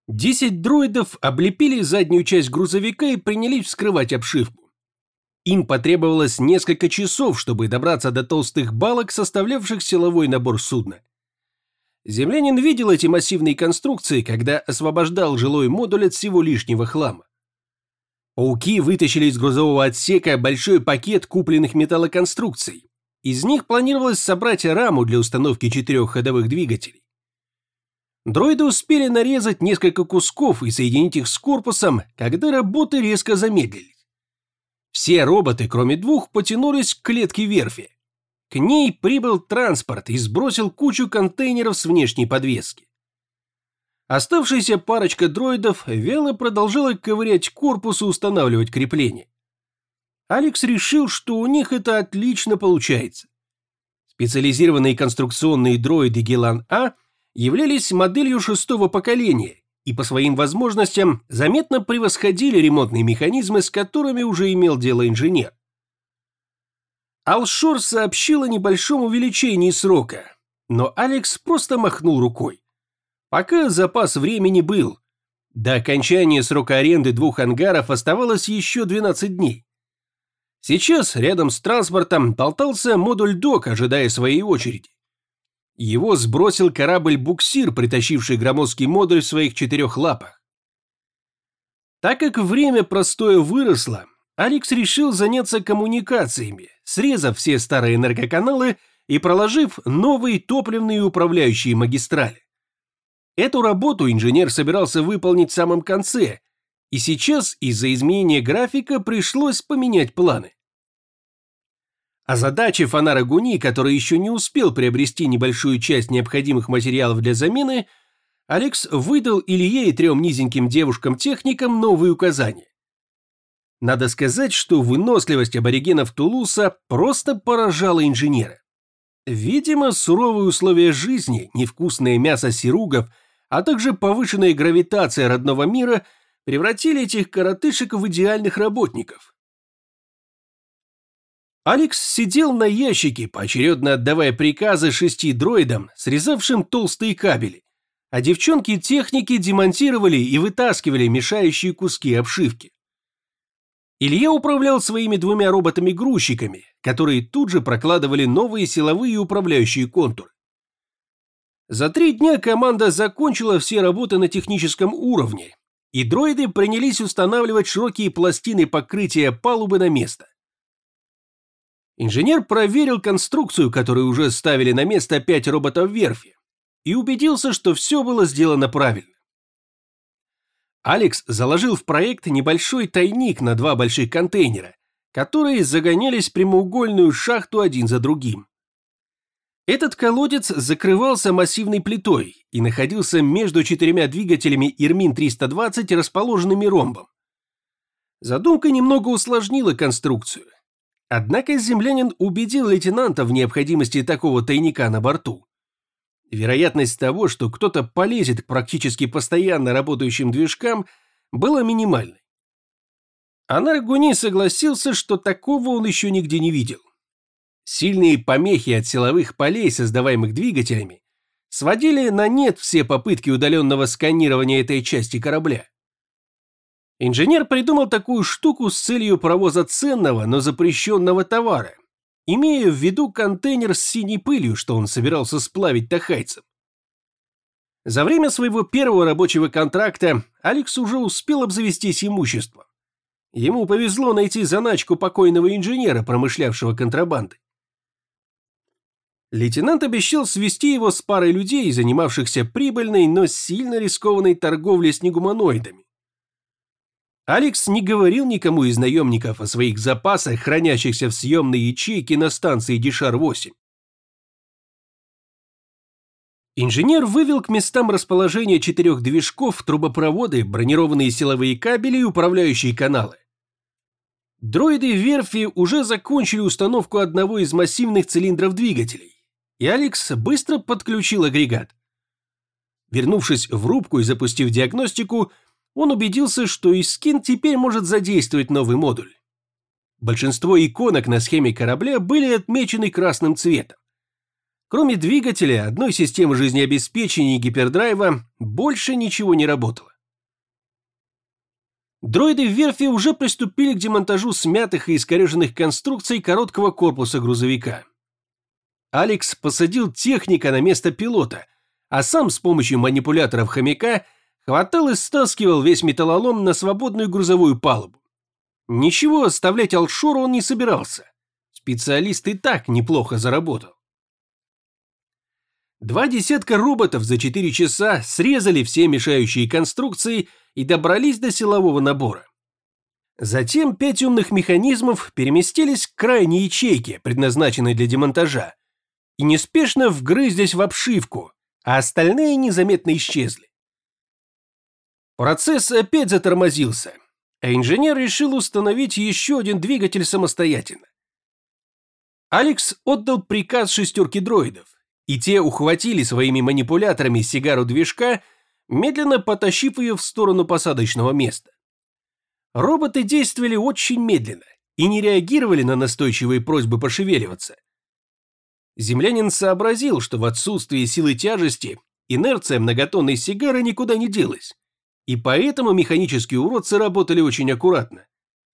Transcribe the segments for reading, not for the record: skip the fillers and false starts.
10 дроидов облепили заднюю часть грузовика и принялись вскрывать обшивку. Им потребовалось несколько часов, чтобы добраться до толстых балок, составлявших силовой набор судна. Землянин видел эти массивные конструкции, когда освобождал жилой модуль от всего лишнего хлама. Пауки вытащили из грузового отсека большой пакет купленных металлоконструкций. Из них планировалось собрать раму для установки 4 ходовых двигателей. Дроиды успели нарезать несколько кусков и соединить их с корпусом, когда работы резко замедлились. Все роботы, кроме 2, потянулись к клетке верфи. К ней прибыл транспорт и сбросил кучу контейнеров с внешней подвески. Оставшаяся парочка дроидов вяло продолжала ковырять корпус и устанавливать крепления. Алекс решил, что у них это отлично получается. Специализированные конструкционные дроиды Гелан-А являлись моделью 6-го поколения и по своим возможностям заметно превосходили ремонтные механизмы, с которыми уже имел дело инженер. Алшор сообщил о небольшом увеличении срока, но Алекс просто махнул рукой. Пока запас времени был. До окончания срока аренды 2 ангаров оставалось еще 12 дней. Сейчас рядом с транспортом болтался модуль док, ожидая своей очереди. Его сбросил корабль-буксир, притащивший громоздкий модуль в своих 4 лапах. Так как время простоя выросло, Алекс решил заняться коммуникациями, срезав все старые энергоканалы и проложив новые топливные и управляющие магистрали. Эту работу инженер собирался выполнить в самом конце, и сейчас из-за изменения графика пришлось поменять планы. Озадачив Анара Гуни, который еще не успел приобрести небольшую часть необходимых материалов для замены, Алекс выдал Илье и 3 низеньким девушкам-техникам новые указания. Надо сказать, что выносливость аборигенов Тулуса просто поражала инженера. Видимо, суровые условия жизни, невкусное мясо сиругов, а также повышенная гравитация родного мира превратили этих коротышек в идеальных работников. Алекс сидел на ящике, поочередно отдавая приказы 6 дроидам, срезавшим толстые кабели, а девчонки-техники демонтировали и вытаскивали мешающие куски обшивки. Илья управлял своими 2 роботами-грузчиками, которые тут же прокладывали новые силовые и управляющие контуры. За 3 дня команда закончила все работы на техническом уровне, и дроиды принялись устанавливать широкие пластины покрытия палубы на место. Инженер проверил конструкцию, которую уже ставили на место 5 роботов верфи, и убедился, что все было сделано правильно. Алекс заложил в проект небольшой тайник на 2 больших контейнера, которые загонялись в прямоугольную шахту один за другим. Этот колодец закрывался массивной плитой и находился между 4 двигателями Ирмин-320, расположенными ромбом. Задумка немного усложнила конструкцию. Однако землянин убедил лейтенанта в необходимости такого тайника на борту. Вероятность того, что кто-то полезет к практически постоянно работающим движкам, была минимальной. Анар Гуни согласился, что такого он еще нигде не видел. Сильные помехи от силовых полей, создаваемых двигателями, сводили на нет все попытки удаленного сканирования этой части корабля. Инженер придумал такую штуку с целью провоза ценного, но запрещенного товара, имея в виду контейнер с синей пылью, что он собирался сплавить тахайцам. За время своего первого рабочего контракта Алекс уже успел обзавестись имуществом. Ему повезло найти заначку покойного инженера, промышлявшего контрабандой. Лейтенант обещал свести его с парой людей, занимавшихся прибыльной, но сильно рискованной торговлей с негуманоидами. Алекс не говорил никому из наемников о своих запасах, хранящихся в съемной ячейке на станции Дишар-8. Инженер вывел к местам расположения 4 движков трубопроводы, бронированные силовые кабели и управляющие каналы. Дроиды верфи уже закончили установку одного из массивных цилиндров двигателей, и Алекс быстро подключил агрегат. Вернувшись в рубку и запустив диагностику, он убедился, что Искин теперь может задействовать новый модуль. Большинство иконок на схеме корабля были отмечены красным цветом. Кроме двигателя, одной системы жизнеобеспечения и гипердрайва, больше ничего не работало. Дроиды в верфи уже приступили к демонтажу смятых и искореженных конструкций короткого корпуса грузовика. Алекс посадил техника на место пилота, а сам с помощью манипуляторов хомяка хватал и стаскивал весь металлолом на свободную грузовую палубу. Ничего оставлять Алшору он не собирался. Специалист и так неплохо заработал. 2 десятка роботов за 4 часа срезали все мешающие конструкции и добрались до силового набора. Затем 5 умных механизмов переместились к крайней ячейке, предназначенной для демонтажа, и неспешно вгрызлись в обшивку, а остальные незаметно исчезли. Процесс опять затормозился, а инженер решил установить еще один двигатель самостоятельно. Алекс отдал приказ 6 дроидов, и те ухватили своими манипуляторами сигару движка, медленно потащив ее в сторону посадочного места. Роботы действовали очень медленно и не реагировали на настойчивые просьбы пошевеливаться. Землянин сообразил, что в отсутствии силы тяжести инерция многотонной сигары никуда не делась, и поэтому механические уродцы работали очень аккуратно.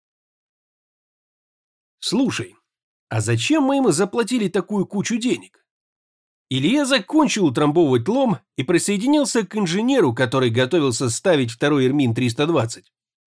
«Слушай, а зачем мы им заплатили такую кучу денег?» Илья закончил утрамбовывать лом и присоединился к инженеру, который готовился ставить второй Ирмин-320.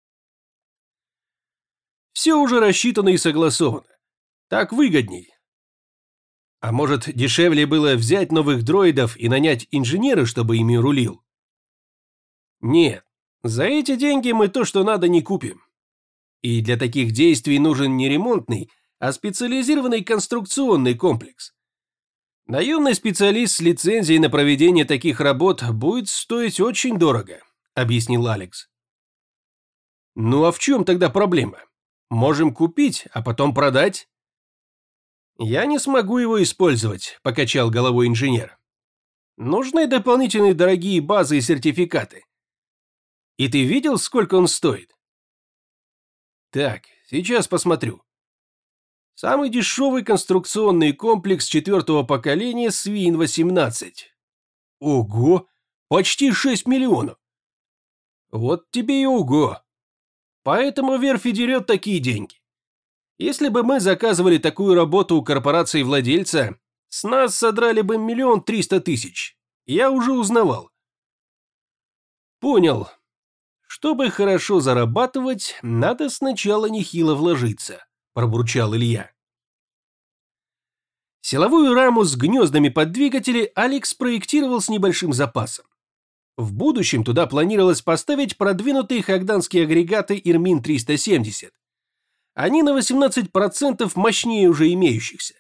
Все уже рассчитано и согласовано. Так выгодней. А может, дешевле было взять новых дроидов и нанять инженера, чтобы ими рулил? Нет, за эти деньги мы то, что надо, не купим. И для таких действий нужен не ремонтный, а специализированный конструкционный комплекс. Наемный специалист с лицензией на проведение таких работ будет стоить очень дорого, объяснил Алекс. Ну а в чем тогда проблема? Можем купить, а потом продать? Я не смогу его использовать, покачал головой инженер. Нужны дополнительные дорогие базы и сертификаты. И ты видел, сколько он стоит? Так, сейчас посмотрю. Самый дешевый конструкционный комплекс 4-го поколения Свин-18. Ого, почти 6 миллионов. Вот тебе и ого. Поэтому верфь дерет такие деньги. Если бы мы заказывали такую работу у корпорации-владельца, с нас содрали бы 1 300 000. Я уже узнавал. Понял. Чтобы хорошо зарабатывать, надо сначала нехило вложиться, пробурчал Илья. Силовую раму с гнездами под двигатели Алекс проектировал с небольшим запасом. В будущем туда планировалось поставить продвинутые хагданские агрегаты Ирмин-370. Они на 18% мощнее уже имеющихся.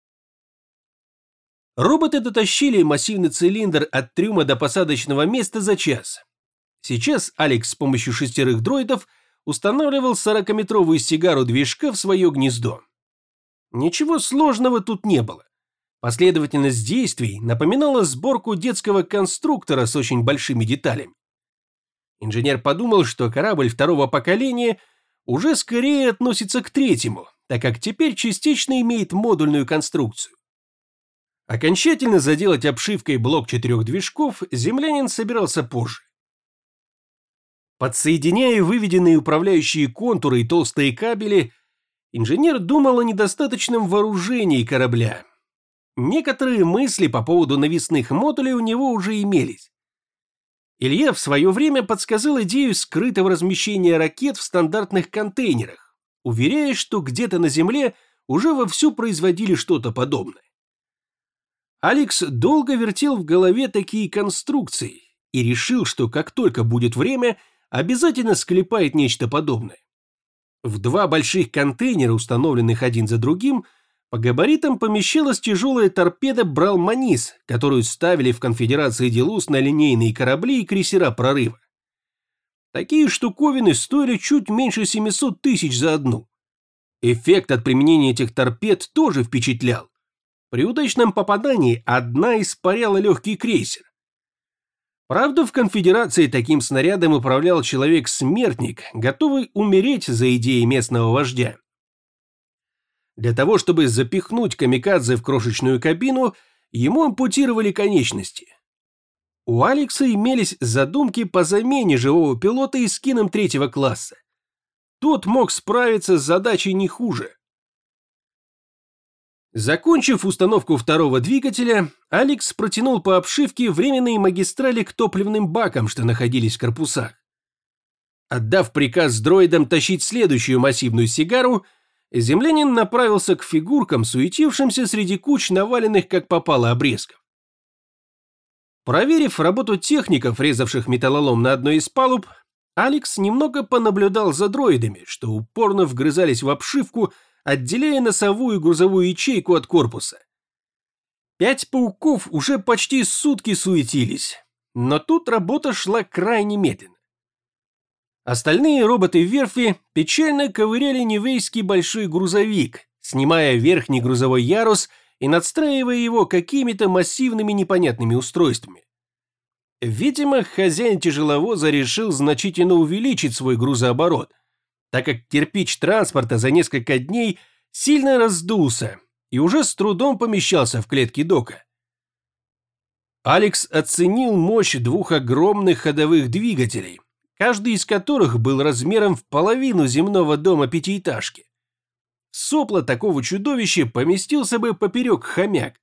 Роботы дотащили массивный цилиндр от трюма до посадочного места за час. Сейчас Алекс с помощью 6 дроидов устанавливал 40-метровую сигару движка в свое гнездо. Ничего сложного тут не было. Последовательность действий напоминала сборку детского конструктора с очень большими деталями. Инженер подумал, что корабль 2-го поколения уже скорее относится к 3-му, так как теперь частично имеет модульную конструкцию. Окончательно заделать обшивкой блок 4 движков землянин собирался позже. Подсоединяя выведенные управляющие контуры и толстые кабели, инженер думал о недостаточном вооружении корабля. Некоторые мысли по поводу навесных модулей у него уже имелись. Илья в свое время подсказал идею скрытого размещения ракет в стандартных контейнерах, уверяя, что где-то на Земле уже вовсю производили что-то подобное. Алекс долго вертел в голове такие конструкции и решил, что как только будет время, обязательно склепает нечто подобное. В 2 больших контейнера, установленных один за другим, по габаритам помещалась тяжелая торпеда «Брал-Манис», которую ставили в конфедерации Делус на линейные корабли и крейсера прорыва. Такие штуковины стоили чуть меньше 700 000 за одну. Эффект от применения этих торпед тоже впечатлял. При удачном попадании одна испаряла легкий крейсер. Правда, в конфедерации таким снарядом управлял человек-смертник, готовый умереть за идеи местного вождя. Для того, чтобы запихнуть камикадзе в крошечную кабину, ему ампутировали конечности. У Алекса имелись задумки по замене живого пилота эскином 3-го класса, тот мог справиться с задачей не хуже. Закончив установку второго двигателя, Алекс протянул по обшивке временные магистрали к топливным бакам, что находились в корпусах. Отдав приказ дроидам тащить следующую массивную сигару, землянин направился к фигуркам, суетившимся среди куч наваленных как попало обрезков. Проверив работу техников, резавших металлолом на одной из палуб, Алекс немного понаблюдал за дроидами, что упорно вгрызались в обшивку, отделяя носовую и грузовую ячейку от корпуса. 5 пауков уже почти сутки суетились, но тут работа шла крайне медленно. Остальные роботы верфи печально ковыряли невейский большой грузовик, снимая верхний грузовой ярус и надстраивая его какими-то массивными непонятными устройствами. Видимо, хозяин тяжеловоза решил значительно увеличить свой грузооборот, так как кирпич транспорта за несколько дней сильно раздулся и уже с трудом помещался в клетке дока. Алекс оценил мощь 2 огромных ходовых двигателей, каждый из которых был размером в половину земного дома пятиэтажки. В сопло такого чудовища поместился бы поперек хомяк.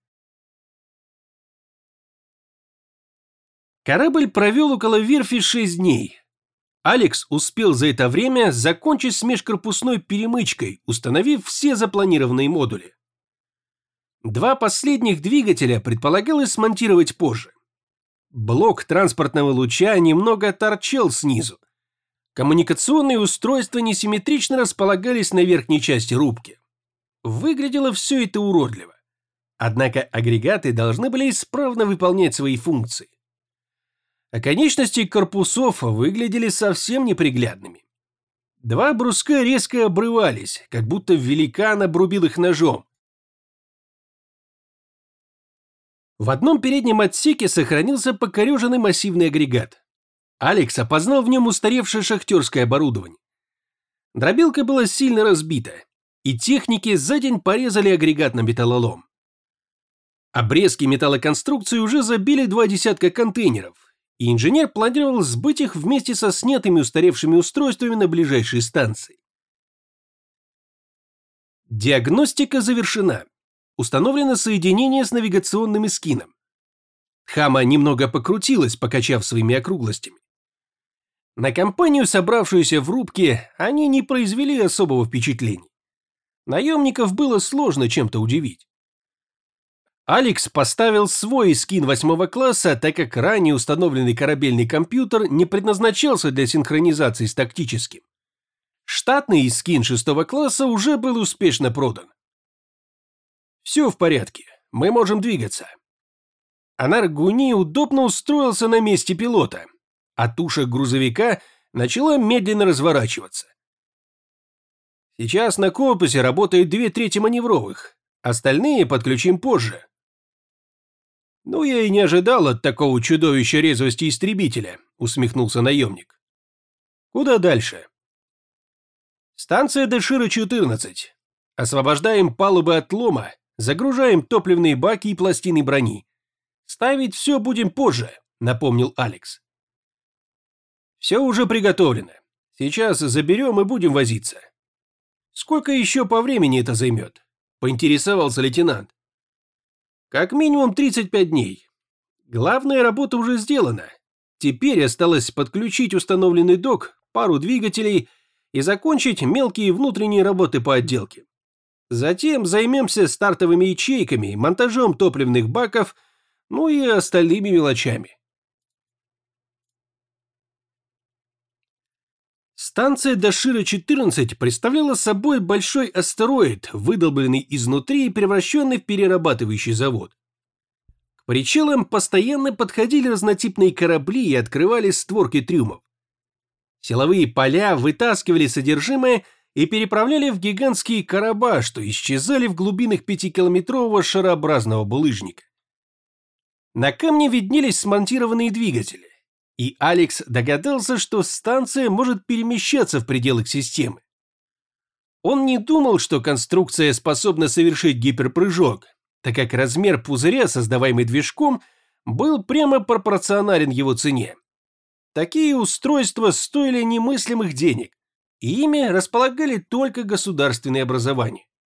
Корабль провел около верфи 6 дней. Алекс успел за это время закончить с межкорпусной перемычкой, установив все запланированные модули. 2 последних двигателя предполагалось смонтировать позже. Блок транспортного луча немного торчал снизу. Коммуникационные устройства несимметрично располагались на верхней части рубки. Выглядело все это уродливо. Однако агрегаты должны были исправно выполнять свои функции. Оконечности корпусов выглядели совсем неприглядными. 2 бруска резко обрывались, как будто великан обрубил их ножом. В одном переднем отсеке сохранился покореженный массивный агрегат. Алекс опознал в нем устаревшее шахтерское оборудование. Дробилка была сильно разбита, и техники за день порезали агрегат на металлолом. Обрезки металлоконструкции уже забили 2 десятка контейнеров, и инженер планировал сбыть их вместе со снятыми устаревшими устройствами на ближайшей станции. Диагностика завершена. Установлено соединение с навигационным эскином. Хама немного покрутилась, покачав своими округлостями. На компанию, собравшуюся в рубке, они не произвели особого впечатления. Наемников было сложно чем-то удивить. Алекс поставил свой эскин 8 класса, так как ранее установленный корабельный компьютер не предназначался для синхронизации с тактическим. Штатный эскин 6 класса уже был успешно продан. Все в порядке, мы можем двигаться. Анар Гуни удобно устроился на месте пилота, а туша грузовика начала медленно разворачиваться. Сейчас на корпусе работает 2/3 маневровых, остальные подключим позже. «Ну, я и не ожидал от такого чудовища резвости истребителя», — усмехнулся наемник. «Куда дальше?» «Станция Дэшира-14. Освобождаем палубы от лома, загружаем топливные баки и пластины брони. Ставить все будем позже», — напомнил Алекс. «Все уже приготовлено. Сейчас заберем и будем возиться». «Сколько еще по времени это займет?» — поинтересовался лейтенант. «Как минимум 35 дней. Главная работа уже сделана. Теперь осталось подключить установленный док, пару двигателей и закончить мелкие внутренние работы по отделке. Затем займемся стартовыми ячейками, монтажом топливных баков, ну и остальными мелочами». Станция Дэшира-14 представляла собой большой астероид, выдолбленный изнутри и превращенный в перерабатывающий завод. К причалам постоянно подходили разнотипные корабли и открывали створки трюмов. Силовые поля вытаскивали содержимое и переправляли в гигантские короба, что исчезали в глубинах 5-километрового шарообразного булыжника. На камне виднелись смонтированные двигатели, и Алекс догадался, что станция может перемещаться в пределах системы. Он не думал, что конструкция способна совершить гиперпрыжок, так как размер пузыря, создаваемый движком, был прямо пропорционален его цене. Такие устройства стоили немыслимых денег. и ими располагали только государственные образования.